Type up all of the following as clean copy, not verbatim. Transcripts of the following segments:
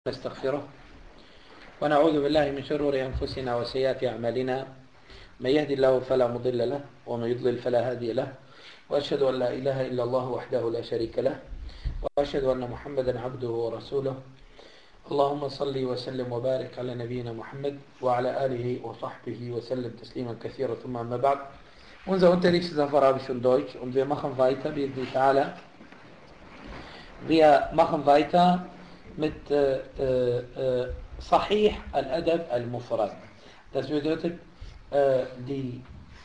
نستغفره ونعوذ بالله من شرور أنفسنا وسيئات أعمالنا. من يهدي الله فلا مضل له ومن يضلل فلا هادي له، وأشهد أن لا إله إلا الله وحده لا شريك له، وأشهد أن محمدا عبده ورسوله. اللهم صل وسلم وبارك على نبينا محمد وعلى آله وصحبه وسلم تسليما كثيرا. ثم أما بعد. Unser Unterricht ist auf Arabisch und Deutsch und wir machen weiter, بإذن تعالى. Wir machen weiter mit Sahih al-Adab al-Mufrad. Das bedeutet die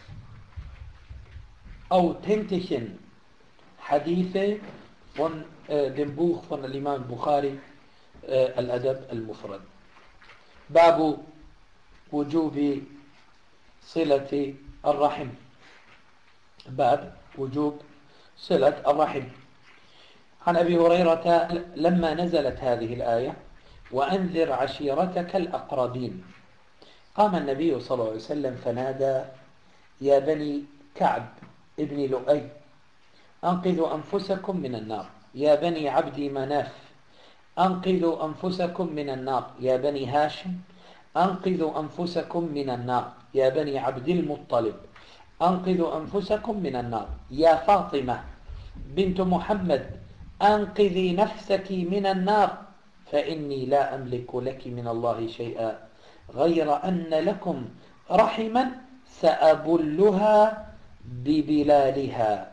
authentischen Hadithe von dem Buch von Imam Bukhari, al-Adab al-Mufrad. Babu wujubi silati al-Rahim. باب وجوب صلة الرحم. عن أبي هريرة لما نزلت هذه الآية وأنذر عشيرتك الأقربين، قام النبي صلى الله عليه وسلم فنادى: يا بني كعب ابن لؤي أنقذوا أنفسكم من النار، يا بني عبد مناف أنقذوا أنفسكم من النار، يا بني هاشم أنقذوا أنفسكم من النار، يا بني عبد المطلب أنقذوا أنفسكم من النار، يا فاطمة بنت محمد أنقذي نفسك من النار، فإني لا أملك لك من الله شيئا غير أن لكم رحما سأبلها ببلالها.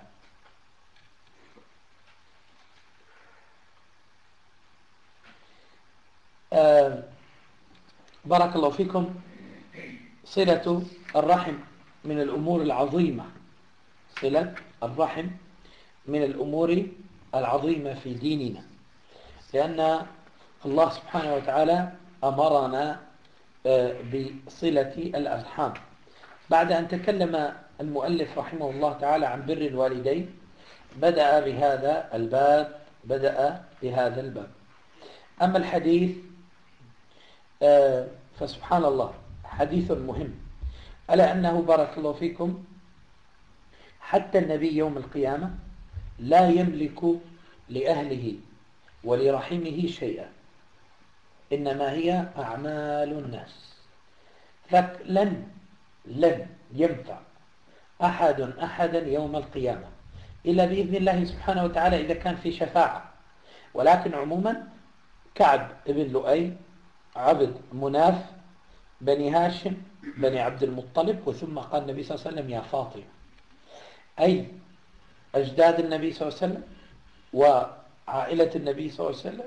بارك الله فيكم. صلة الرحم من الأمور العظيمة، صلة الرحم من الأمور العظيمة في ديننا، لأن الله سبحانه وتعالى أمرنا بصلة الأرحام. بعد أن تكلم المؤلف رحمه الله تعالى عن بر الوالدين بدأ بهذا الباب. أما الحديث فسبحان الله حديث مهم، ألا أنه بارك الله فيكم حتى النبي يوم القيامة لا يملك لأهله ولرحمه شيئا، إنما هي أعمال الناس. لن ينفع أحدا يوم القيامة إلا بإذن الله سبحانه وتعالى إذا كان في شفاعة. ولكن عموما كعب ابن لؤي عبد مناف بني هاشم بني عبد المطلب، وثم قال النبي صلى الله عليه وسلم: يا فاطمة، أي أجداد النبي صلى الله عليه وسلم وعائلة النبي صلى الله عليه وسلم،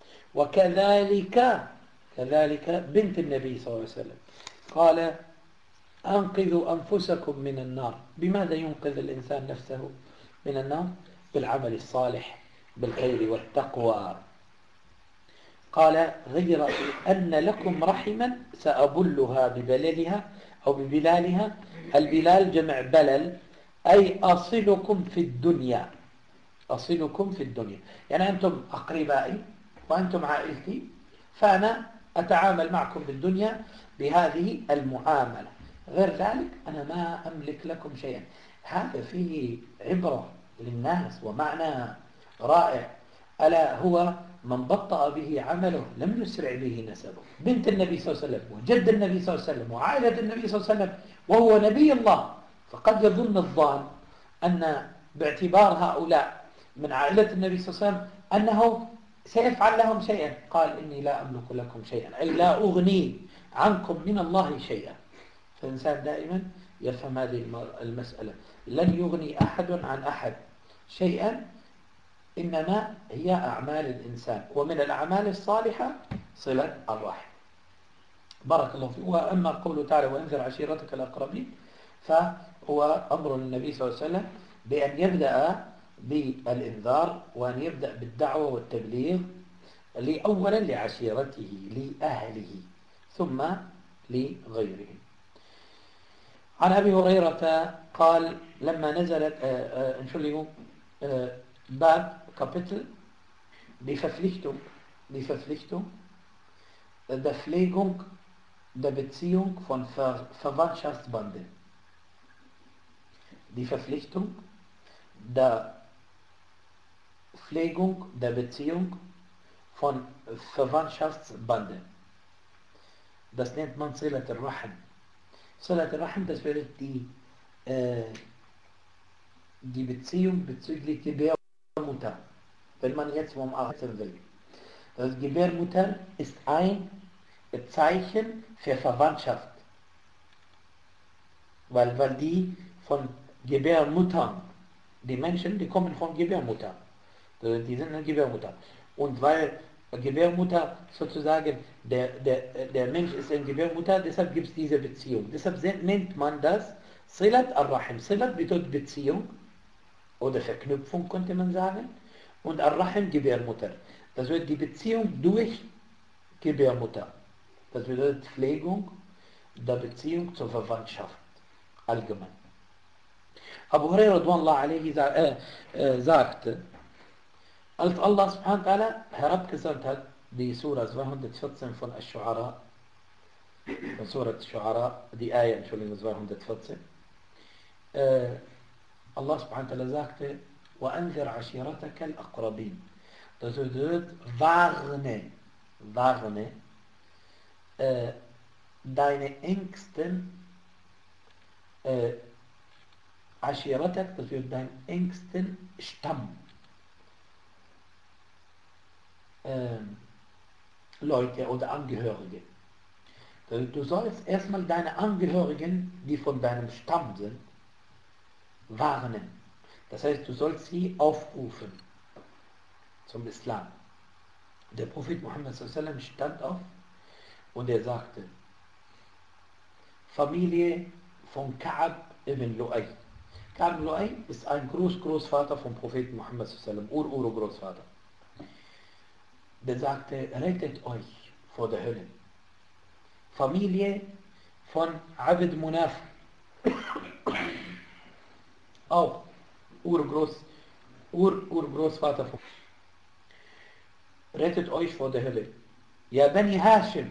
وكذلك بنت النبي صلى الله عليه وسلم. قال: أنقذوا أنفسكم من النار. بماذا ينقذ الإنسان نفسه من النار؟ بالعمل الصالح، بالخير والتقوى. قال: غير أن لكم رحما سأبلها ببللها أو ببلالها. البلال جمع بلل، أي أصلكم في الدنيا، أصلكم في الدنيا، يعني أنتم أقربائي وأنتم عائلتي، فأنا أتعامل معكم بالدنيا بهذه المعاملة، غير ذلك أنا ما أملك لكم شيئا. هذا فيه عبرة للناس ومعنى رائع، ألا هو من بطأ به عمله لم يسرع به نسبه. بنت النبي صلى الله عليه وسلم وجد النبي صلى الله عليه وسلم وعائلة النبي صلى الله عليه وسلم وهو نبي الله، فقد يظن الظان أن باعتبار هؤلاء من عائلة النبي صلى الله عليه وسلم أنه سيفعل لهم شيئا. قال: إني لا أملك لكم شيئا، أي لا أغني عنكم من الله شيئا. فالإنسان دائما يفهم هذه المسألة، لن يغني أحد عن أحد شيئا، إنما هي أعمال الإنسان، ومن الأعمال الصالحة صلة الرحم. بارك الله فيه. وأما قوله تعالى: وأنذر عشيرتك الأقربين، فهو أمر النبي صلى الله عليه وسلم بأن يبدأ بالإنذار وأن يبدأ بالدعوة والتبليغ أولا لعشيرته لأهله ثم لغيرهم. عن أبي هريرة قال: لما نزلت باب Kapitel die Verpflichtung der Pflegung der Beziehung von Verwandtschaftsbanden. Die Verpflichtung der Pflegung der Beziehung von Verwandtschaftsbande. Das nennt man Silat al-Rahim. Silat al-Rahim, das wäre die Beziehung bezüglich Gebärmutter, wenn man jetzt vom Arzt will. Das Gebärmutter ist ein Zeichen für Verwandtschaft, weil die von Gebärmuttern, die Menschen, die kommen von Gebärmutter, die sind eine Gebärmutter. Und weil Gebärmutter sozusagen, der Mensch ist eine Gebärmutter, deshalb gibt es diese Beziehung. Deshalb nennt man das Silat al-Rahim. Silat bedeutet Beziehung oder Verknüpfung, könnte man sagen. Und al-Rahim Gebärmutter. Das wird die Beziehung durch Gebärmutter. Das bedeutet Pflegung der Beziehung zur Verwandtschaft. Allgemein. Abu Hurairah radhiyallahu anhu sagte, als Allah subhanahu wa ta'ala herabgesandt hat, die Surah 214 von Ash-Shu'ara, von Surah Ash-Shu'ara, die Ayah, Entschuldigung, 214, Allah subhanahu wa ta'ala sagte, وَأَنذِرْ عَشِيرَتَكَ الْأَقْرَبِينَ. Das bedeutet, warne deine engsten Ashiratak, das wird dein engsten Stamm. Leute oder Angehörige. Du sollst erstmal deine Angehörigen, die von deinem Stamm sind, warnen. Das heißt, du sollst sie aufrufen zum Islam. Der Prophet Muhammad sallallahu alaihi wasallam stand auf und er sagte, Familie von Ka'ab ibn Lu'ay. Ka'ab ibn Lu'ay ist ein Großvater vom Propheten Muhammad sallallahu alaihi wasallam, Ur-Großvater. Der sagte, rettet euch vor der Hölle. Familie von Abd Munaf, auch Urgroßvater von, rettet euch vor der Hölle. Ja, Bani Hashim,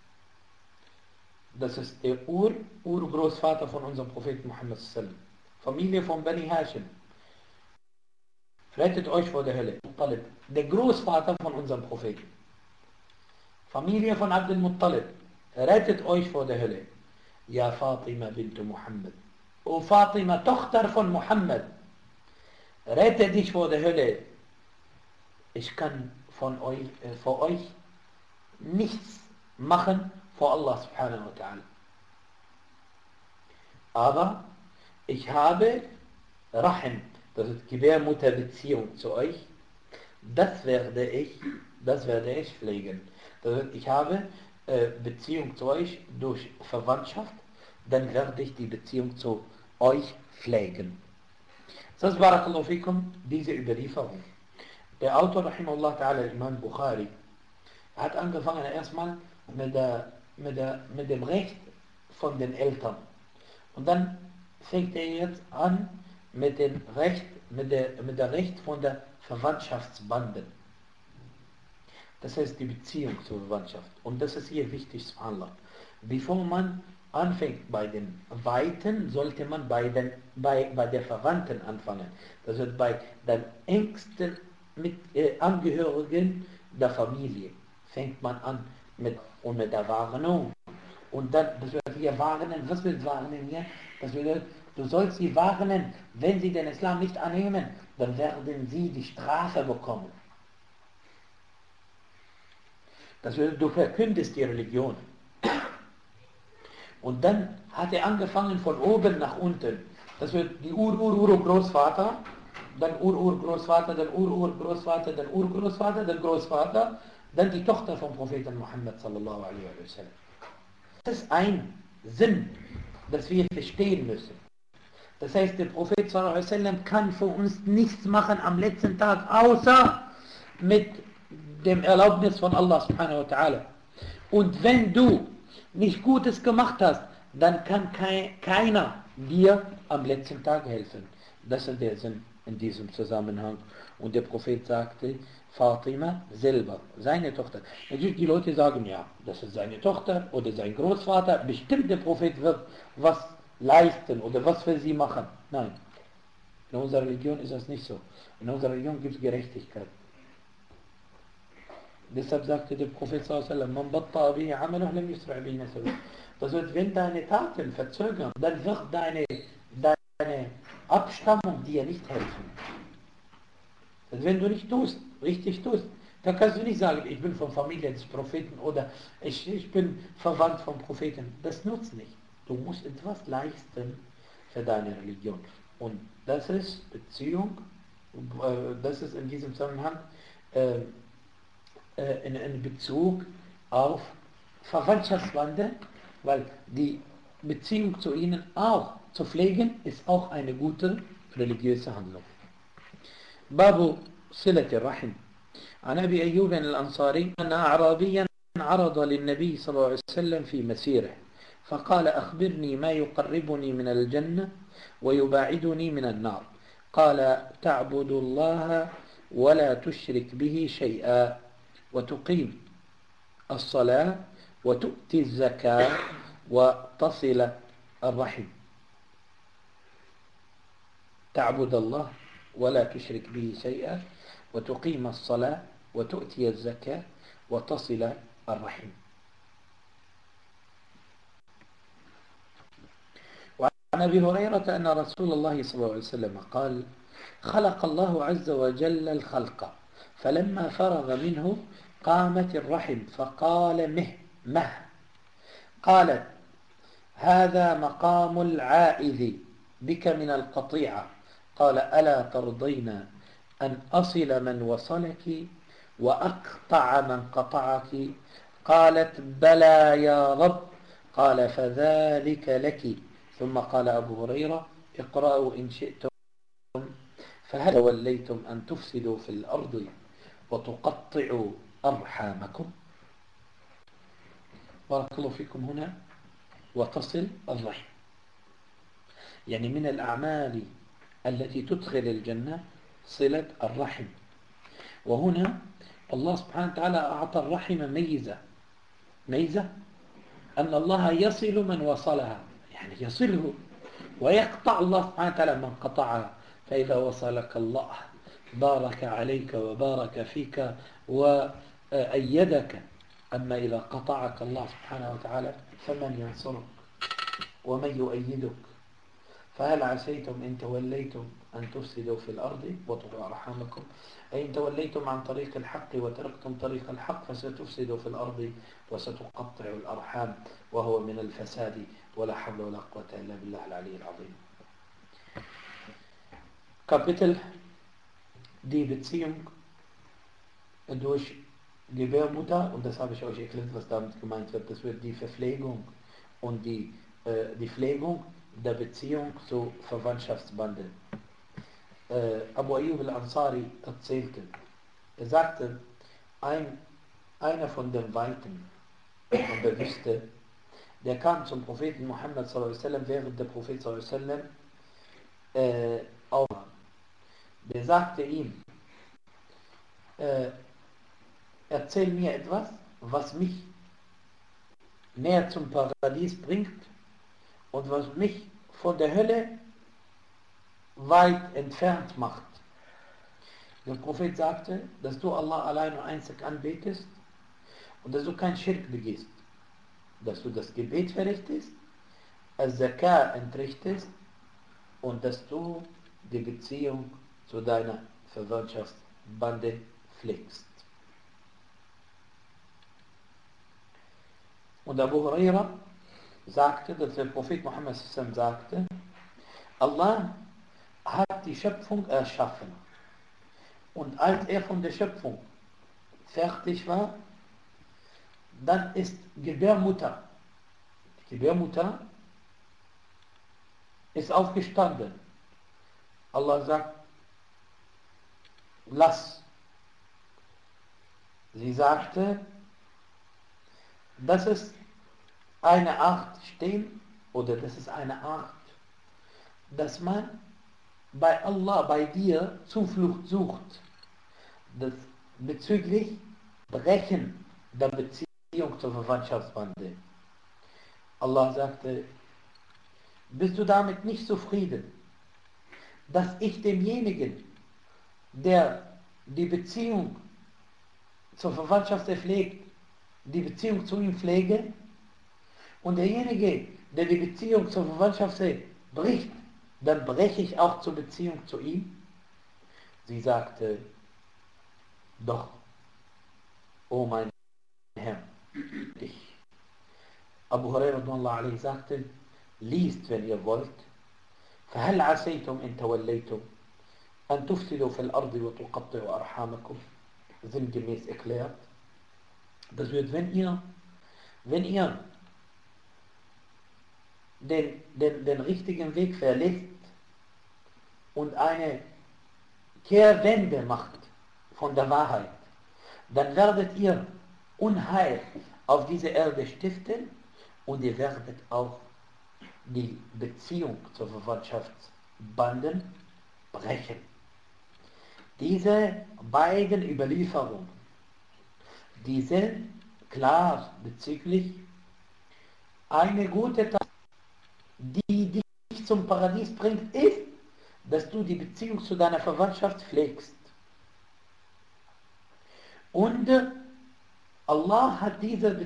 das ist der Urgroßvater von unserem Propheten Muhammad sallallahu alaihi wasallam. Familie von Bani Hashim, rettet euch vor der Hölle. Der Großvater von unserem Propheten. Familie von Abdul Muttalib, rettet euch vor der Hölle. Ja, Fatima bint Muhammad. O Fatima, Tochter von Muhammad, rette dich vor der Hölle. Ich kann vor euch nichts machen vor Allah subhanahu wa ta'ala. Aber ich habe Rahim, das ist Gebärmutterbeziehung zu euch, das werde ich pflegen. Das heißt, ich habe Beziehung zu euch durch Verwandtschaft, dann werde ich die Beziehung zu euch pflegen. Das ist Barakallahu fikum, diese Überlieferung. Der Autor, rahimahullah ta'ala, Imam Bukhari, hat angefangen erstmal mit dem Recht von den Eltern. Und dann fängt er jetzt an mit der Recht von der Verwandtschaftsbanden. Das heißt die Beziehung zur Verwandtschaft. Und das ist hier wichtig, subhanallah. Bevor man anfängt bei den Weiten, sollte man bei der Verwandten anfangen. Das heißt bei den engsten Angehörigen der Familie fängt man an mit der Warnung. Und dann, das wird hier warnen, was wird warnen hier? Das bedeutet, du sollst sie warnen, wenn sie den Islam nicht annehmen, dann werden sie die Strafe bekommen. Das bedeutet, du verkündest die Religion. Und dann hat er angefangen von oben nach unten. Das wird die Ur-Großvater, dann Ur-Großvater, dann Ur-Großvater, dann Urgroßvater, dann Großvater, dann die Tochter vom Propheten Muhammad sallallahu alaihi wasallam. Das ist ein Sinn, das wir verstehen müssen. Das heißt, der Prophet sallallahu alaihi wasallam kann für uns nichts machen am letzten Tag, außer mit dem Erlaubnis von Allah subhanahu wa ta'ala. Und wenn du nicht Gutes gemacht hast, dann kann keiner dir am letzten Tag helfen. Das ist der Sinn in diesem Zusammenhang. Und der Prophet sagte, Fatima selber, seine Tochter. Natürlich die Leute sagen, ja, das ist seine Tochter oder sein Großvater. Bestimmt der Prophet wird was leisten oder was für sie machen. Nein, in unserer Religion ist das nicht so. In unserer Religion gibt es Gerechtigkeit. Deshalb sagte der Prophet sallallahu man batta'a bihi amaluhu lam yusra' bihi nasabuhu. Das heißt, wenn deine Taten verzögern, dann wird deine Abstammung dir nicht helfen. Also wenn du nicht tust, richtig tust, dann kannst du nicht sagen, ich bin von Familie des Propheten oder ich bin verwandt vom Propheten. Das nutzt nicht. Du musst etwas leisten für deine Religion. Und das ist Beziehung, das ist in diesem Zusammenhang in Bezug auf Verwandtschaftsbande, weil die Beziehung zu ihnen auch zu pflegen, ist auch eine gute religiöse Handlung. باب صلة الرحم عن أبي أيوب الأنصاري أن أعرابيا عرض للنبي صلى الله عليه وسلم في مسيره فقال أخبرني ما يقربني من الجنة ويباعدني من النار قال تعبد الله ولا تشرك به شيئا وتقيم الصلاة وتؤتي الزكاة وتصل الرحم تعبد الله ولا تشرك به شيئا وتقيم الصلاة وتؤتي الزكاة وتصل الرحم. وعن أبي هريرة أن رسول الله صلى الله عليه وسلم قال خلق الله عز وجل الخلق فلما فرغ منه قامت الرحم فقال مه قالت هذا مقام العائذ بك من القطيعة قال ألا ترضين أن أصل من وصلك وأقطع من قطعك قالت بلى يا رب قال فذلك لك ثم قال أبو هريرة اقرأوا إن شئتم فهل توليتم أن تفسدوا في الأرض وتقطعوا أرحامكم. بارك الله فيكم. هنا وتصل الرحم يعني من الأعمال التي تدخل الجنة صلة الرحم. وهنا الله سبحانه وتعالى أعطى الرحم ميزة أن الله يصل من وصلها يعني يصله ويقطع الله سبحانه وتعالى من قطعها. فإذا وصلك الله بارك عليك وبارك فيك وأيدك. أما إذا قطعك الله سبحانه وتعالى فمن ينصرك ومن يؤيدك. فهل عسيتم إن توليتم أن تفسدوا في الأرض وتقطعوا أرحامكم أي إن توليتم عن طريق الحق وتركتم طريق الحق فستفسدوا في الأرض وستقطعوا الأرحام وهو من الفساد ولا حول ولا قوة إلا بالله العلي العظيم. Kapitel die Beziehung durch Gebärmutter, und das habe ich euch erklärt, was damit gemeint wird. Das wird die Verpflegung und die Pflegung der Beziehung zu Verwandtschaftsbanden. Abu Ayyub al-Ansari erzählte, er sagte, einer von den Weiten von der Wüste, der kam zum Propheten Muhammad sallallahu alaihi wasallam, während der Prophet sallallahu alaihi wasallam aufnahm. Der sagte ihm, erzähl mir etwas, was mich näher zum Paradies bringt und was mich von der Hölle weit entfernt macht. Der Prophet sagte, dass du Allah allein und einzig anbetest und dass du kein Schirk begehst, dass du das Gebet verrichtest, Al-Zakah entrichtest und dass du die Beziehung zu deiner Verwandtschaftsbande pflegst. Und Abu Huraira sagte, dass der Prophet Muhammad sagte, Allah hat die Schöpfung erschaffen. Und als er von der Schöpfung fertig war, dann ist Gebärmutter ist aufgestanden. Allah sagt, lass. Sie sagte, das ist eine Art stehen oder das ist eine Art, dass man bei Allah, bei dir Zuflucht sucht, das bezüglich Brechen der Beziehung zur Verwandtschaftsbande. Allah sagte, bist du damit nicht zufrieden, dass ich demjenigen, der die Beziehung zur Verwandtschaft pflegt, die Beziehung zu ihm pflege, und derjenige, der die Beziehung zur Verwandtschaft bricht, dann breche ich auch zur Beziehung zu ihm? Sie sagte, doch, o mein Herr, ich. Abu Hurairah sagte, liest, wenn ihr wollt, فهل عسيتم إن توليتم أن تفسدوا في الأرض وتقطعوا أرحامكم, sinngemäß erklärt. Das wird, wenn ihr den richtigen Weg verlässt und eine Kehrwende macht von der Wahrheit, dann werdet ihr Unheil auf dieser Erde stiften und ihr werdet auch die Beziehung zur Verwandtschaftsbanden brechen. Diese beiden Überlieferungen, die sind klar bezüglich eine gute Tat, die dich zum Paradies bringt, ist, dass du die Beziehung zu deiner Verwandtschaft pflegst. Und Allah hat diese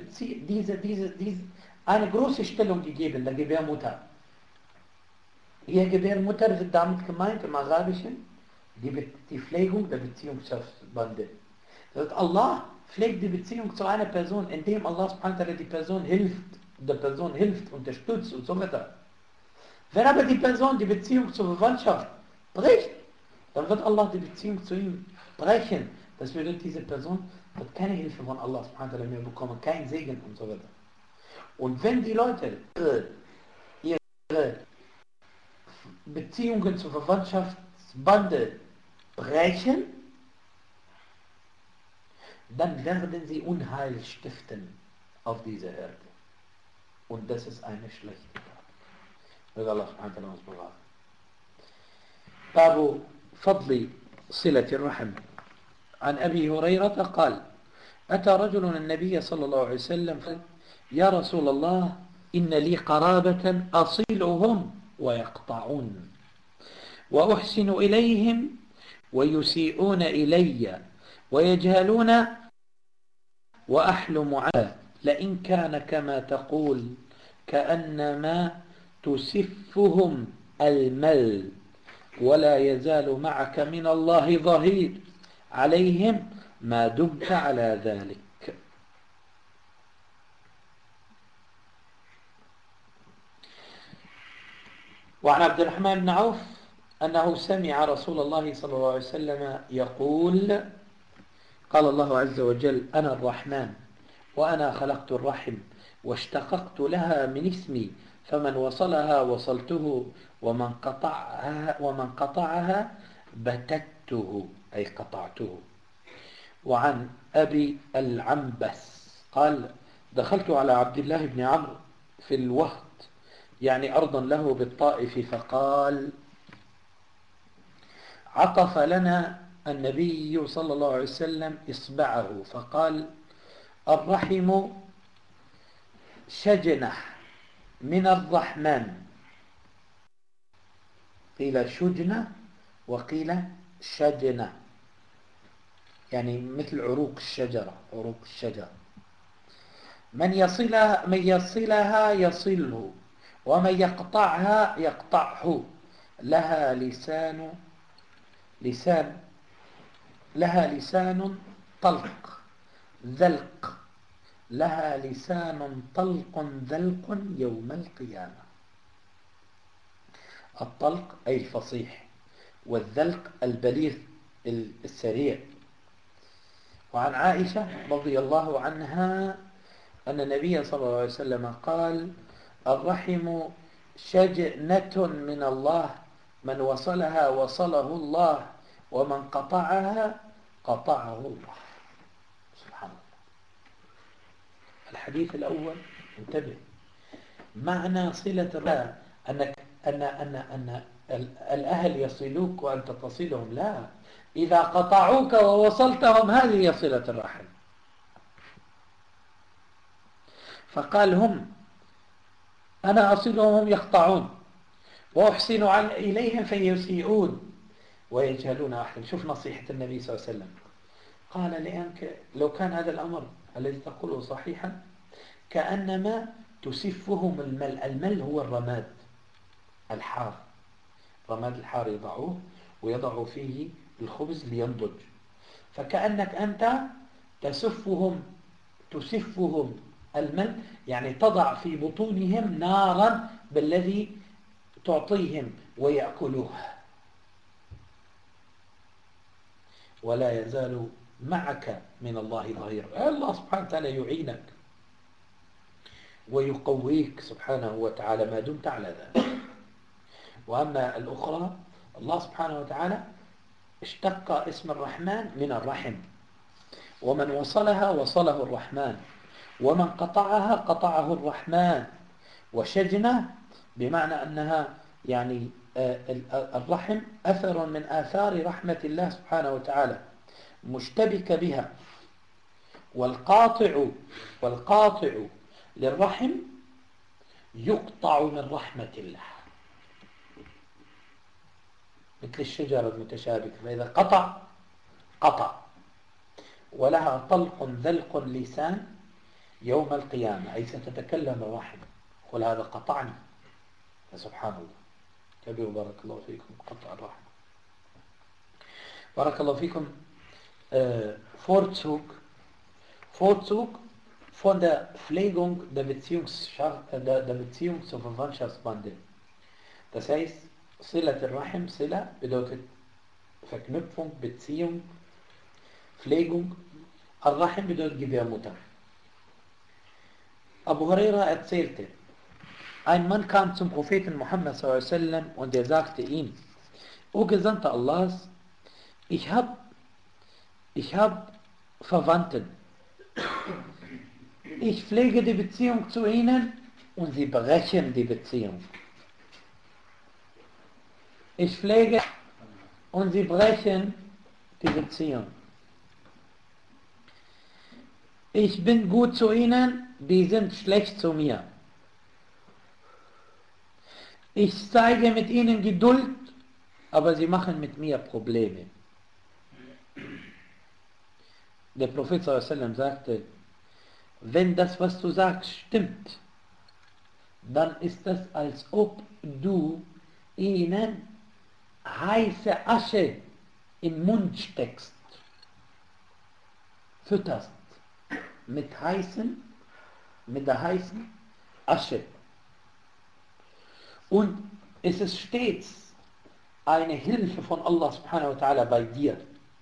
eine große Stellung gegeben, der Gebärmutter. Hier Gebärmutter wird damit gemeint im Arabischen die Pflegung der Beziehungsbande. Das heißt, Allah pflegt die Beziehung zu einer Person, indem Allah die Person hilft, unterstützt und so weiter. Wenn aber die Person die Beziehung zur Verwandtschaft bricht, dann wird Allah die Beziehung zu ihm brechen. Das bedeutet, diese Person wird keine Hilfe von Allah mehr bekommen, kein Segen und so weiter. Und wenn die Leute ihre Beziehungen zur Verwandtschaftsbande brechen, dann werden sie Unheil stiften auf dieser Erde. Und das ist eine schlechte Tat. Möge Allah uns bewahren. باب فضل صلة الرحم. عن أبي هريرة قال: أتى رجل النبي صلى الله عليه وسلم قال: يا رسول الله إن لي قرابة أصلهم ويقطعون وأحسن إليهم ويسيئون إلي ويجهلون وأحلم عنه لئن كان كما تقول كأنما تسفهم المل ولا يزال معك من الله ظهير عليهم ما دمت على ذلك. وعن عبد الرحمن بن عوف أنه سمع رسول الله صلى الله عليه وسلم يقول: قال الله عز وجل: أنا الرحمن وأنا خلقت الرحم واشتققت لها من اسمي فمن وصلها وصلته ومن قطعها بتته أي قطعته. وعن أبي العنبس قال: دخلت على عبد الله بن عمرو في الوهد يعني أرضا له بالطائف فقال: عطف لنا النبي صلى الله عليه وسلم إصبعه فقال: الرحم شجنة من الرحمن. قيل شجنة وقيل شجنة، يعني مثل عروق الشجرة، عروق الشجر. من يصلها يصله ومن يقطعها يقطعه. لها لسان طلق ذلق، لها لسان طلق ذلق يوم القيامة. الطلق أي الفصيح، والذلق البليغ السريع. وعن عائشة رضي الله عنها أن النبي صلى الله عليه وسلم قال: الرحم شجنة من الله من وصلها وصله الله ومن قطعها قطعه الله. سبحان الله. الحديث الأول انتبه، معنى صلة الرحم أن الأهل يصلوك وأنت تصلهم، لا، إذا قطعوك ووصلتهم هذه صلة الرحم. فقال: هم أنا أصلهم هم يقطعون وأحسن إليهم فيسيئون ويجهلون أحلم. شوف نصيحة النبي صلى الله عليه وسلم، قال لأنك لو كان هذا الأمر الذي تقوله صحيحا كأنما تسفهم المل. المل هو الرماد الحار، رماد الحار يضعوه ويضعوا فيه الخبز لينضج، فكأنك أنت تسفهم المل، يعني تضع في بطونهم نارا بالذي تعطيهم ويأكلوه، ولا يزال معك من الله ظهير. الله سبحانه وتعالى يعينك ويقويك سبحانه وتعالى ما دمت على ذلك. وأما الأخرى الله سبحانه وتعالى اشتق اسم الرحمن من الرحم، ومن وصلها وصله الرحمن، ومن قطعها قطعه الرحمن. وشجنة بمعنى أنها يعني الرحم أثر من آثار رحمة الله سبحانه وتعالى مشتبك بها. والقاطع للرحم يقطع من رحمة الله، مثل الشجرة المتشابكة، فإذا قطع ولها طلق ذلق لسان يوم القيامة، أي ستتكلم الرحم، قل هذا قطعني. فسبحان الله كبير. بارك الله فيكم. قطع الرحم. بارك الله فيكم. Vorzug von der Pflegung der Beziehungs- und Verwandtschaftsbande. Das heißt, Silat al-Rahim, Sila bedeutet Verknüpfung, Beziehung, Pflegung. Al-Rahim bedeutet Gebärmutter. Abu Huraira erzählte, ein Mann kam zum Propheten Muhammad s.a.w. und er sagte ihm: O Gesandter Allahs, ich hab Verwandten. Ich pflege die Beziehung zu ihnen und sie brechen die Beziehung. Ich pflege und sie brechen die Beziehung. Ich bin gut zu ihnen, die sind schlecht zu mir. Ich zeige mit ihnen Geduld, aber sie machen mit mir Probleme. Der Prophet s.a.w. sagte: Wenn das, was du sagst, stimmt, dann ist das, als ob du ihnen heiße Asche im Mund steckst, fütterst mit der heißen Asche. Und es ist stets eine Hilfe von Allah subhanahu wa ta'ala bei dir,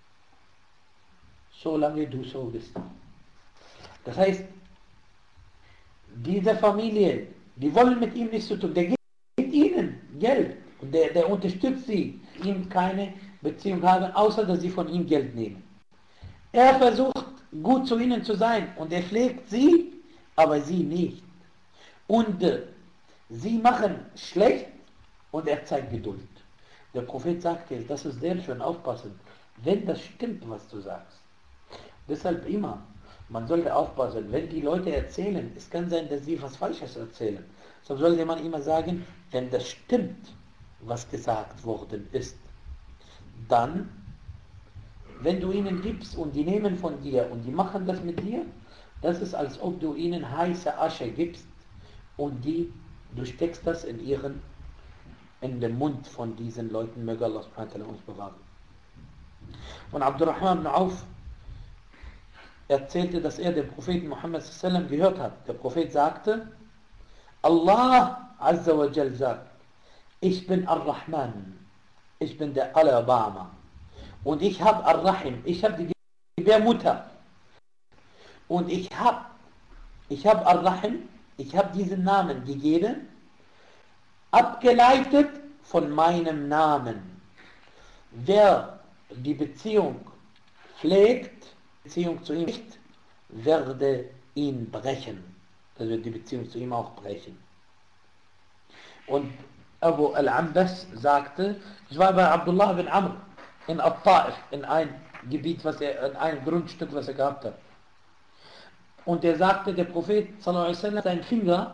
solange du so bist. Das heißt, diese Familie, die wollen mit ihm nichts zu tun. Der gibt ihnen Geld und der unterstützt sie, ihm keine Beziehung haben, außer dass sie von ihm Geld nehmen. Er versucht gut zu ihnen zu sein und er pflegt sie, aber sie nicht. Und sie machen schlecht und er zeigt Geduld. Der Prophet sagt jetzt, das ist sehr schön, aufpassen, wenn das stimmt, was du sagst. Deshalb immer, man sollte aufpassen, wenn die Leute erzählen, es kann sein, dass sie was Falsches erzählen. So sollte man immer sagen, wenn das stimmt, was gesagt worden ist, dann, wenn du ihnen gibst und die nehmen von dir und die machen das mit dir, das ist, als ob du ihnen heiße Asche gibst und du steckst das in den Mund von diesen Leuten. Möge Allah subhanahu wa ta'ala uns bewahren. Und Abdurrahman ibn Auf erzählte, dass er den Propheten Muhammad s.a.w. gehört hat. Der Prophet sagte, Allah Azza wa Jal sagt, ich bin Ar-Rahman, ich bin der Allerbarmer und ich habe Ar-Rahim, ich habe die Gebärmutter und ich habe Ar-Rahim, ich habe diesen Namen gegeben, abgeleitet von meinem Namen. Wer die Beziehung pflegt, Beziehung zu ihm nicht, werde ihn brechen. Das wird die Beziehung zu ihm auch brechen. Und Abu al-Ambas sagte, ich war bei Abdullah bin Amr in At-Ta'if, in ein Gebiet, in ein Grundstück, was er gehabt hat. Und er sagte, der Prophet sallallahu alaihi wasallam, seinen Finger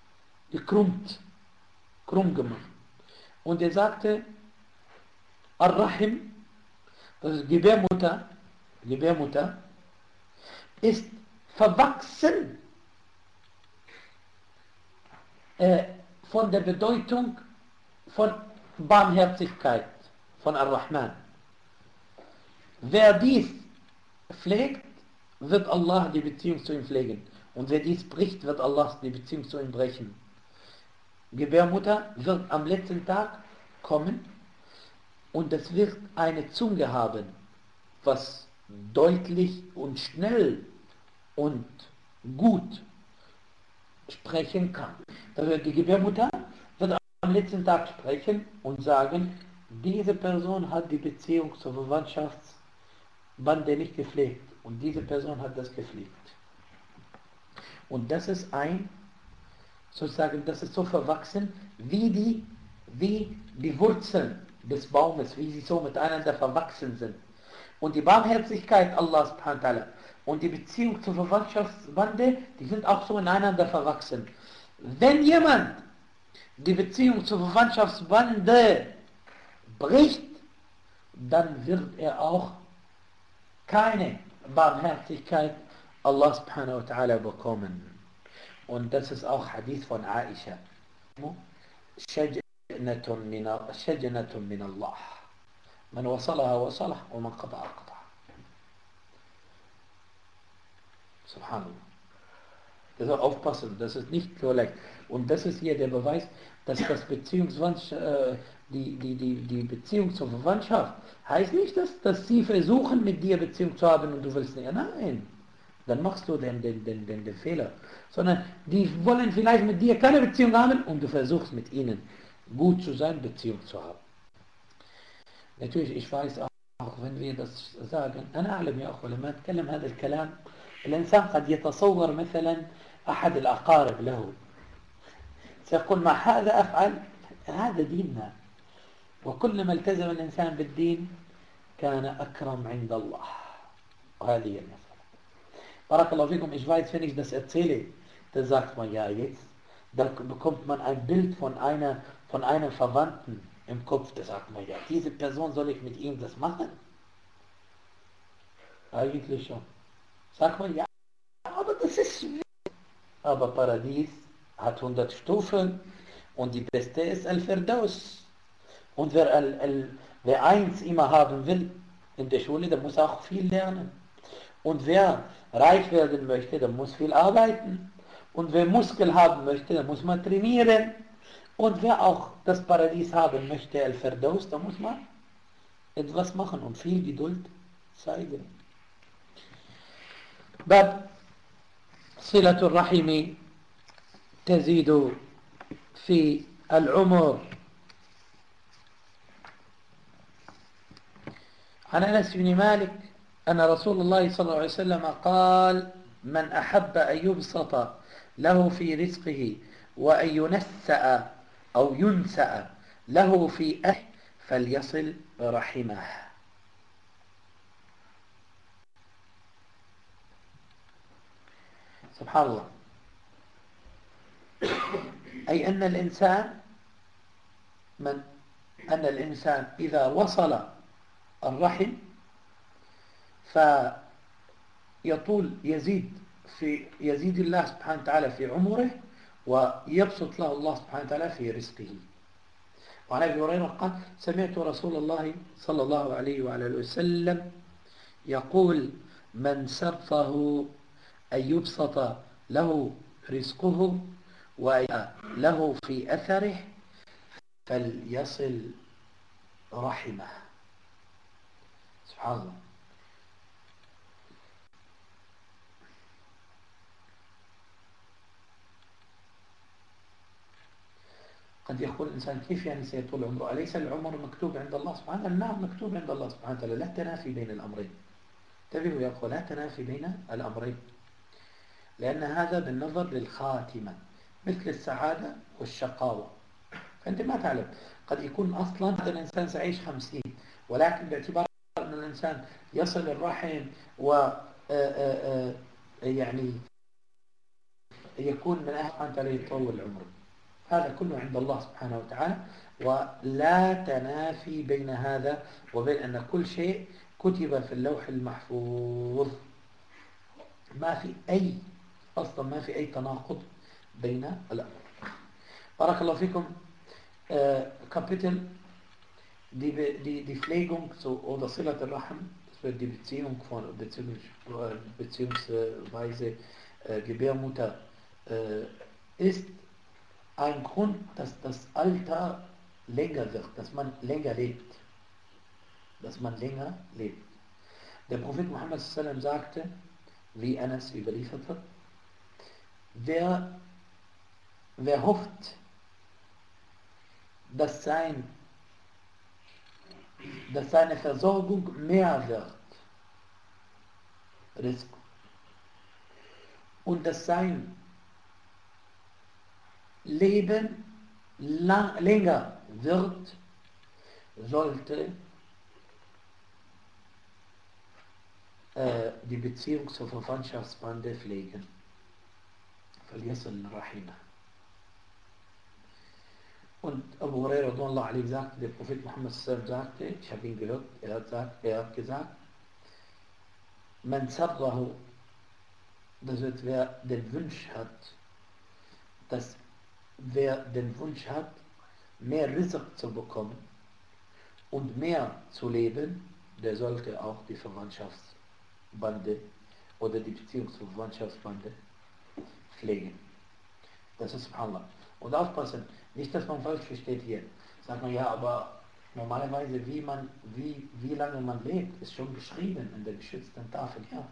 krumm gemacht. Und er sagte, Ar-Rahim, das ist Gebärmutter, Gebärmutter ist verwachsen von der Bedeutung von Barmherzigkeit, von Ar-Rahman. Wer dies pflegt, wird Allah die Beziehung zu ihm pflegen. Und wer dies bricht, wird Allah die Beziehung zu ihm brechen. Gebärmutter wird am letzten Tag kommen und es wird eine Zunge haben, was deutlich und schnell und gut sprechen kann. Die Gebärmutter wird am letzten Tag sprechen und sagen, diese Person hat die Beziehung zur Verwandtschaftsbande nicht gepflegt und diese Person hat das gepflegt. Und das ist sozusagen, das ist so verwachsen wie die Wurzeln des Baumes, wie sie so miteinander verwachsen sind. Und die Barmherzigkeit Allah subhanahu wa ta'ala und die Beziehung zur Verwandtschaftsbande, die sind auch so ineinander verwachsen. Wenn jemand die Beziehung zur Verwandtschaftsbande bricht, dann wird er auch keine Barmherzigkeit Allah subhanahu wa ta'ala bekommen. Und das ist auch Hadith von Aisha. شجنة من الله من وصلها وصله ومن قطع قطع. Subhanallah. Das soll aufpassen, das ist nicht so leicht. Und das ist hier der Beweis, dass das die Beziehung zur Verwandtschaft heißt nicht, dass sie versuchen, mit dir Beziehung zu haben und du willst nicht. Nein, dann machst du den Fehler. Sondern die wollen vielleicht mit dir keine Beziehung haben und du versuchst mit ihnen gut zu sein, Beziehung zu haben. Natürlich, ich weiß auch, wenn wir das sagen, أنا أعلم يا أخوة لما أتكلم هذا الكلام الإنسان قد يتصور مثلا أحد الأقارب له سيقول ما هذا أفعل هذا ديننا وكلما التزم الإنسان بالدين كان أكرم عند الله وهذه المسألة. بارك الله فيكم. Ich weiß, wenn ich das erzähle, dann sagt man ja jetzt, dann bekommt man ein Bild von einem Verwandten im Kopf, da sagt man ja, diese Person, soll ich mit ihm das machen? Eigentlich schon. Sagt man ja, aber das ist aber Paradies hat 100 Stufen und die beste ist Al-Firdaus. Und wer eins immer haben will in der Schule, der muss auch viel lernen. Und wer reich werden möchte, der muss viel arbeiten. Und wer Muskel haben möchte, der muss man trainieren. Und wer auch das Paradies haben möchte, Al-Firdaus, da muss man etwas machen und viel Geduld zeigen. باب صلة الرحم تزيد في العمر. عن أنس بن مالك أن رسول الله صلى الله عليه وسلم قال من أحب أن يبسط له في رزقه وأن ينسأ أو ينسأ له في أهله فليصل رحمه. سبحان الله. أي أن الإنسان إذا وصل الرحم يزيد الله سبحانه وتعالى في عمره ويبسط له الله سبحانه وتعالى في رزقه. وعن أبي هريرة قال سمعت رسول الله صلى الله عليه وعلى آله وسلم يقول من سرفه أن يبسط له رزقه وله في أثره فليصل رحمه. سبحان الله. قد يقول الإنسان كيف يعني سيطول عمره؟ أليس العمر مكتوب عند الله سبحانه وتعالى؟ نعم مكتوب عند الله سبحانه وتعالى. لا تنافي بين الأمرين. انتبهوا يا أخوة، لا تنافي بين الأمرين، لأن هذا بالنظر للخاتمة مثل السعادة والشقاوة. فأنت ما تعلم، قد يكون أصلا هذا الإنسان سيعيش 50 ولكن باعتبار أن الإنسان يصل الرحم و يعني يكون من أهل سبحانه وتعالى يطول عمره. هذا كله عند الله سبحانه وتعالى، ولا تنافي بين هذا وبين أن كتب في اللوح المحفوظ. ما في أي أصلا ما في أي تناقض بين الأمر. بارك الله فيكم. Kapitel die Pflegung oder Silat al-Rahim, das wird die Beziehung von beziehungsweise Gebärmutter, ist ein Grund, dass das Alter länger wird, dass man länger lebt. Dass man länger lebt. Der Prophet Muhammad sallam sagte, wie Anas überliefert wird, wer hofft, dass seine Versorgung mehr wird, Rizq, und dass sein Leben länger wird, sollte die Beziehung zur Verwandtschaftsbande pflegen. Rahimah. Und Abu Hurairah radhiyallahu anhu sagte, der Prophet Muhammad sagte, ich habe ihn gehört, er hat gesagt, man sarrahu, das wird, wer den Wunsch hat, mehr Rizq zu bekommen und mehr zu leben, der sollte auch die Verwandtschaftsbande oder die Beziehung zur Verwandtschaftsbande pflegen. Das ist Subhanallah. Und aufpassen, nicht, dass man falsch versteht hier. Sagt man, ja, aber normalerweise, wie lange man lebt, ist schon geschrieben in der geschützten Tafel, ja.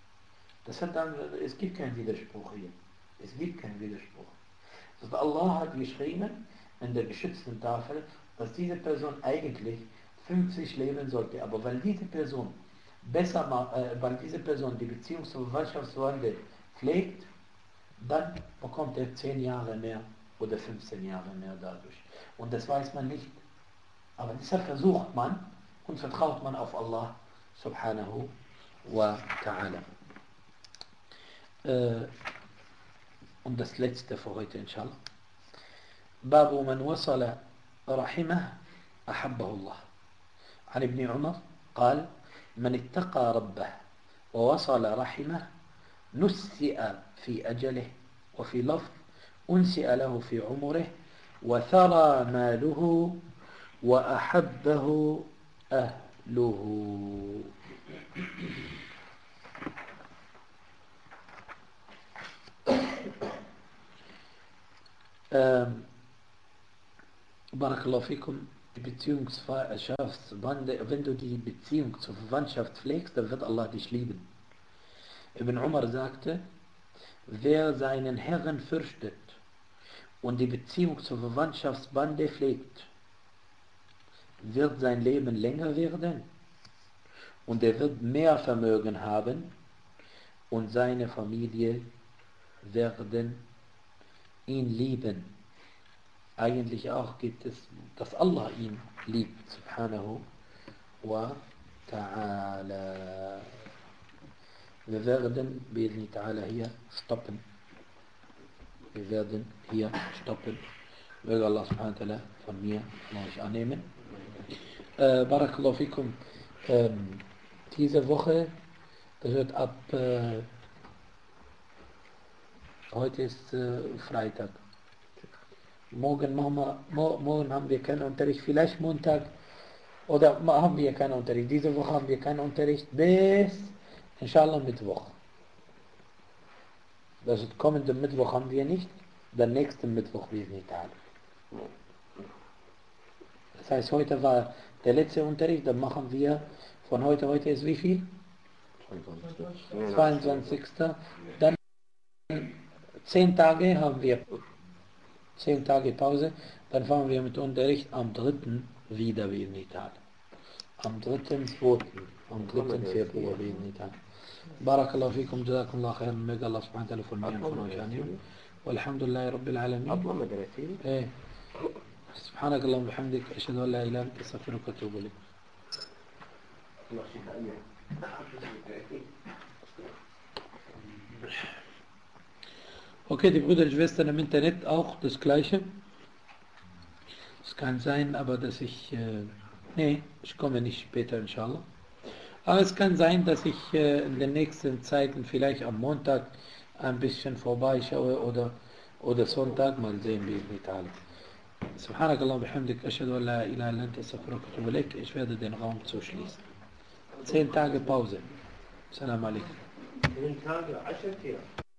Es gibt keinen Widerspruch hier. Es gibt keinen Widerspruch. Also Allah hat geschrieben in der geschützten Tafel, dass diese Person eigentlich 50 leben sollte. Aber weil diese Person die Beziehung zur Verwandtschaftsbande pflegt, dann bekommt er 10 Jahre mehr oder 15 Jahre mehr dadurch. Und das weiß man nicht. Aber deshalb versucht man und vertraut man auf Allah subhanahu wa ta'ala. Und das letzte für heute, inshallah. Babu man wasala rahimah ahabbahu Allah. عن ابن عمر قال من اتقى ربه ووصل رحمه نسئ في أجله وفي لفظ أنسئ له في عمره وثرى ماله وأحبه أهله. Barakallahu fikum. Die Beziehungsbande, wenn du die Beziehung zur Verwandtschaft pflegst, dann wird Allah dich lieben. Ibn Umar sagte, wer seinen Herrn fürchtet und die Beziehung zur Verwandtschaftsbande pflegt, wird sein Leben länger werden und er wird mehr Vermögen haben und seine Familie werden ihn lieben. Eigentlich auch gibt es, dass Allah ihn liebt, subhanahu wa ta'ala. Wir werden hier stoppen. Möge Allah subhanahu wa ta'ala von mir und euch annehmen. Barakallahu fikum. Diese Woche, das wird ab, heute ist Freitag. Morgen haben wir keinen Unterricht, vielleicht Montag, oder haben wir keinen Unterricht. Diese Woche haben wir keinen Unterricht bis, inshallah, Mittwoch. Das kommende Mittwoch haben wir nicht, der nächste Mittwoch wir nicht haben. Das heißt, heute war der letzte Unterricht, dann machen wir von heute ist wie viel? 22. Dann 10 Tage haben wir 10 Tage Pause, dann fangen wir mit Unterricht am 3. wieder wie in Italien. Am 3.2. am 3. Februar wie in Italien. Barakallahu fikum, jazakumullah khairan, möge Allah subhanahu wa ta'ala von mir und von euch annehmen. Walhamdulillahi rabbil alamin. سبحانك اللهم وبحمدك أشهد أن لا إله إلا أنت أستغفرك وأتوب إليك. Okay, die Brüder und Schwestern im Internet auch das Gleiche. Es kann sein, aber dass ich komme nicht später, inshallah. Aber es kann sein, dass ich in den nächsten Zeiten vielleicht am Montag ein bisschen vorbeischaue oder Sonntag, mal sehen, wie die Tage. سبحانك اللهم وبحمدك أشهد أن لا إله إلا أنت أستغفرك وأتوب إليك. Ich werde den Raum zuschließen. 10 Tage Pause. Salam alaikum. 10 Tage, 10 Tage.